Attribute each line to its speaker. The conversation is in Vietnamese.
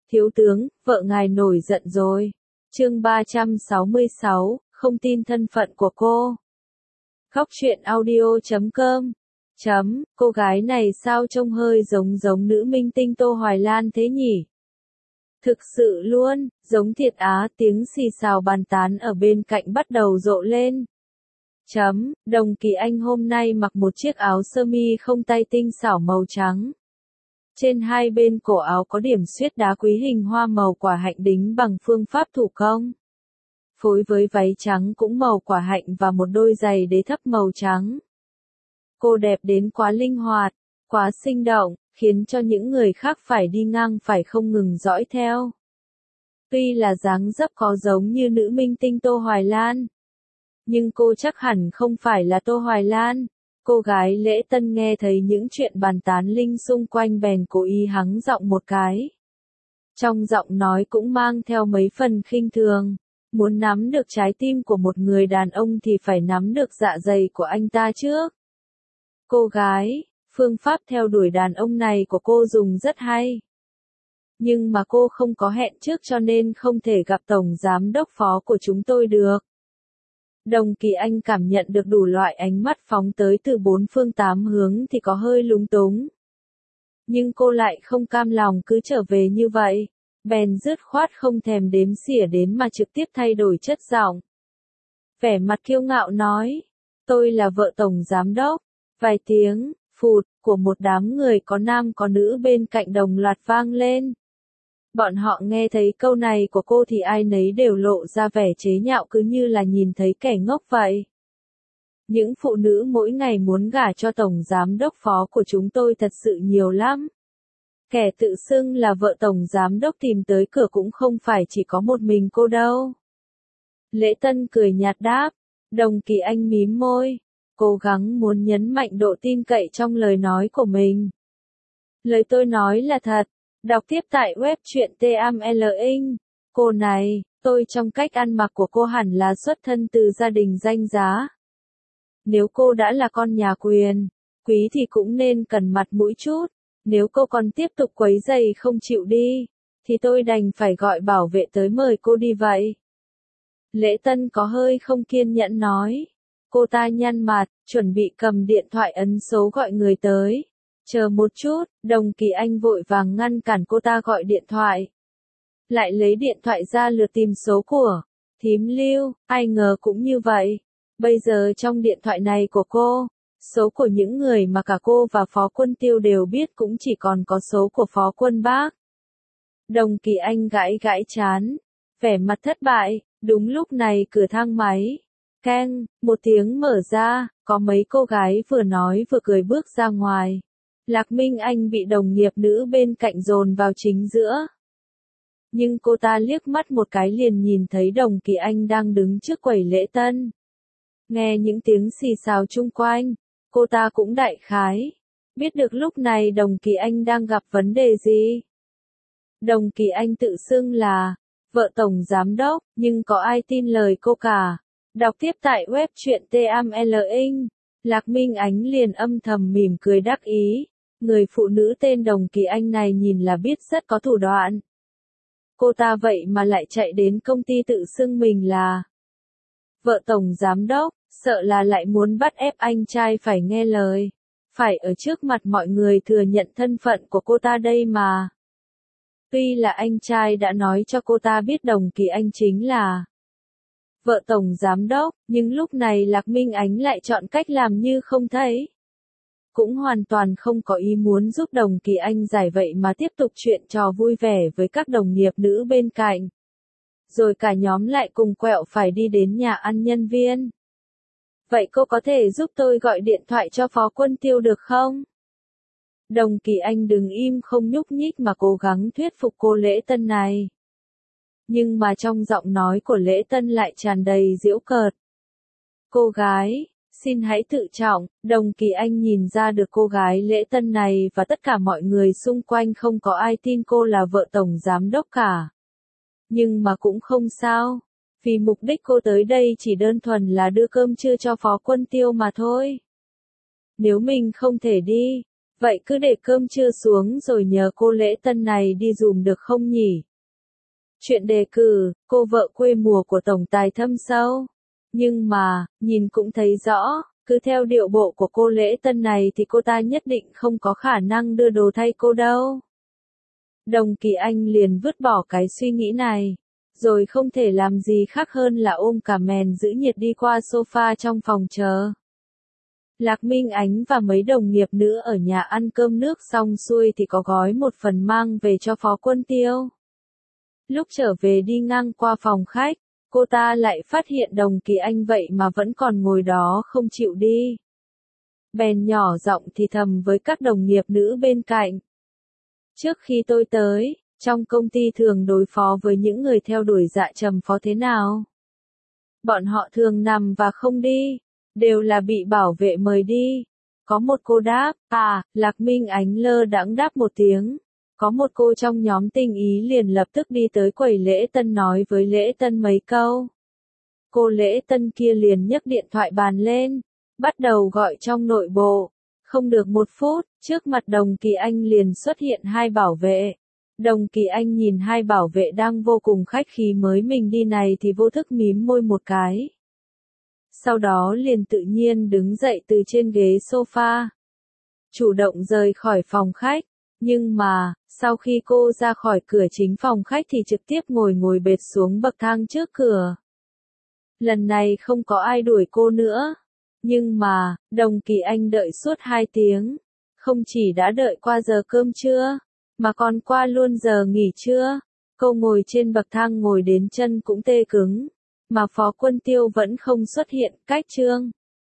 Speaker 1: Thiếu tướng, vợ ngài nổi giận rồi. Chương 366, không tin thân phận của cô. Góc truyện audio.com. Cô gái này sao trông hơi giống nữ minh tinh Tô Hoài Lan thế nhỉ? Thực sự luôn, giống thiệt á, tiếng xì xào bàn tán ở bên cạnh bắt đầu rộ lên. Đồng Kỳ Anh hôm nay mặc một chiếc áo sơ mi không tay tinh xảo màu trắng. Trên hai bên cổ áo có điểm xuyết đá quý hình hoa màu quả hạnh đính bằng phương pháp thủ công. Phối với váy trắng cũng màu quả hạnh và một đôi giày đế thấp màu trắng. Cô đẹp đến quá linh hoạt, quá sinh động, khiến cho những người khác phải đi ngang phải không ngừng dõi theo. Tuy là dáng dấp có giống như nữ minh tinh Tô Hoài Lan, nhưng cô chắc hẳn không phải là Tô Hoài Lan. Cô gái Lễ Tân nghe thấy những chuyện bàn tán linh xung quanh bèn cố ý hắng giọng một cái. Trong giọng nói cũng mang theo mấy phần khinh thường. Muốn nắm được trái tim của một người đàn ông thì phải nắm được dạ dày của anh ta trước. Cô gái, phương pháp theo đuổi đàn ông này của cô dùng rất hay. Nhưng mà cô không có hẹn trước cho nên không thể gặp tổng giám đốc phó của chúng tôi được. Đồng Kỳ Anh cảm nhận được đủ loại ánh mắt phóng tới từ bốn phương tám hướng thì có hơi lúng túng. Nhưng cô lại không cam lòng cứ trở về như vậy, bèn dứt khoát không thèm đếm xỉa đến mà trực tiếp thay đổi chất giọng. Vẻ mặt kiêu ngạo nói, tôi là vợ tổng giám đốc. Vài tiếng, phụt, của một đám người có nam có nữ bên cạnh đồng loạt vang lên. Bọn họ nghe thấy câu này của cô thì ai nấy đều lộ ra vẻ chế nhạo cứ như là nhìn thấy kẻ ngốc vậy. Những phụ nữ mỗi ngày muốn gả cho tổng giám đốc phó của chúng tôi thật sự nhiều lắm. Kẻ tự xưng là vợ tổng giám đốc tìm tới cửa cũng không phải chỉ có một mình cô đâu. Lễ Tân cười nhạt đáp, Đồng Kỳ Anh mím môi, cố gắng muốn nhấn mạnh độ tin cậy trong lời nói của mình. Lời tôi nói là thật. Đọc tiếp tại web truyện TMLing. Cô này, tôi trong cách ăn mặc của cô hẳn là xuất thân từ gia đình danh giá. Nếu cô đã là con nhà quyền, quý thì cũng nên cần mặt mũi chút. Nếu cô còn tiếp tục quấy rầy không chịu đi, thì tôi đành phải gọi bảo vệ tới mời cô đi vậy. Lễ Tân có hơi không kiên nhẫn nói. Cô ta nhăn mặt, chuẩn bị cầm điện thoại ấn số gọi người tới. Chờ một chút, Đồng Kỳ Anh vội vàng ngăn cản cô ta gọi điện thoại. Lại lấy điện thoại ra lượt tìm số của thím Lưu, ai ngờ cũng như vậy. Bây giờ trong điện thoại này của cô, số của những người mà cả cô và Phó Quân Tiêu đều biết cũng chỉ còn có số của Phó Quân Bác. Đồng Kỳ Anh gãi trán, vẻ mặt thất bại. Đúng lúc này cửa thang máy, keng, một tiếng mở ra, có mấy cô gái vừa nói vừa cười bước ra ngoài. Lạc Minh Anh bị đồng nghiệp nữ bên cạnh dồn vào chính giữa. Nhưng cô ta liếc mắt một cái liền nhìn thấy Đồng Kỳ Anh đang đứng trước quầy lễ tân. Nghe những tiếng xì xào chung quanh, cô ta cũng đại khái biết được lúc này Đồng Kỳ Anh đang gặp vấn đề gì. Đồng Kỳ Anh tự xưng là vợ tổng giám đốc, nhưng có ai tin lời cô cả. Đọc tiếp tại web truyện TMLing. Lạc Minh Ánh liền âm thầm mỉm cười đắc ý. Người phụ nữ tên Đồng Kỳ Anh này nhìn là biết rất có thủ đoạn. Cô ta vậy mà lại chạy đến công ty tự xưng mình là vợ tổng giám đốc, sợ là lại muốn bắt ép anh trai phải nghe lời. Phải ở trước mặt mọi người thừa nhận thân phận của cô ta đây mà. Tuy là anh trai đã nói cho cô ta biết Đồng Kỳ Anh chính là vợ tổng giám đốc, nhưng lúc này Lạc Minh Ánh lại chọn cách làm như không thấy. Cũng hoàn toàn không có ý muốn giúp Đồng Kỳ Anh giải vậy mà tiếp tục chuyện trò vui vẻ với các đồng nghiệp nữ bên cạnh. Rồi cả nhóm lại cùng quẹo phải đi đến nhà ăn nhân viên. Vậy cô có thể giúp tôi gọi điện thoại cho Phó Quân Tiêu được không? Đồng Kỳ Anh đứng im không nhúc nhích mà cố gắng thuyết phục cô Lễ Tân này. Nhưng mà trong giọng nói của Lễ Tân lại tràn đầy giễu cợt. Cô gái, xin hãy tự trọng. Đồng Kỳ Anh nhìn ra được cô gái Lễ Tân này và tất cả mọi người xung quanh không có ai tin cô là vợ tổng giám đốc cả. Nhưng mà cũng không sao, vì mục đích cô tới đây chỉ đơn thuần là đưa cơm trưa cho Phó Quân Tiêu mà thôi. Nếu mình không thể đi, Vậy cứ để cơm trưa xuống rồi nhờ cô lễ tân này đi dùm được không nhỉ? Chuyện đề cử, cô vợ quê mùa của tổng tài thâm sâu. Nhưng mà, nhìn cũng thấy rõ, cứ theo điệu bộ của cô lễ tân này thì cô ta nhất định không có khả năng đưa đồ thay cô đâu. Đồng Kỳ Anh liền vứt bỏ cái suy nghĩ này, rồi không thể làm gì khác hơn là ôm cả mền giữ nhiệt đi qua sofa trong phòng chờ. Lạc Minh Ánh và mấy đồng nghiệp nữ ở nhà ăn cơm nước xong xuôi thì có gói một phần mang về cho Phó Quân Tiêu. Lúc trở về đi ngang qua phòng khách, cô ta lại phát hiện Đồng Kỳ Anh vậy mà vẫn còn ngồi đó không chịu đi. Bèn nhỏ giọng thì thầm với các đồng nghiệp nữ bên cạnh. Trước khi tôi tới, trong công ty thường đối phó với những người theo đuổi dạ trầm phó thế nào? Bọn họ thường nằm và không đi, đều là bị bảo vệ mời đi. Có một cô đáp, Lạc Minh Ánh lơ đãng đáp một tiếng. Có một cô trong nhóm tinh ý liền lập tức đi tới quầy lễ tân nói với lễ tân mấy câu. Cô lễ tân kia liền nhấc điện thoại bàn lên, bắt đầu gọi trong nội bộ. Không được một phút, trước mặt Đồng Kỳ Anh liền xuất hiện hai bảo vệ. Đồng Kỳ Anh nhìn hai bảo vệ đang vô cùng khách khí mới mình đi này thì vô thức mím môi một cái. Sau đó liền tự nhiên đứng dậy từ trên ghế sofa. Chủ động rời khỏi phòng khách. Nhưng mà, sau khi cô ra khỏi cửa chính phòng khách thì trực tiếp ngồi bệt xuống bậc thang trước cửa. Lần này không có ai đuổi cô nữa. Nhưng mà, Đồng Kỳ Anh đợi suốt 2 tiếng. Không chỉ đã đợi qua giờ cơm trưa, mà còn qua luôn giờ nghỉ trưa. Cô ngồi trên bậc thang ngồi đến chân cũng tê cứng. Mà Phó Quân Tiêu vẫn không xuất hiện, cách chương.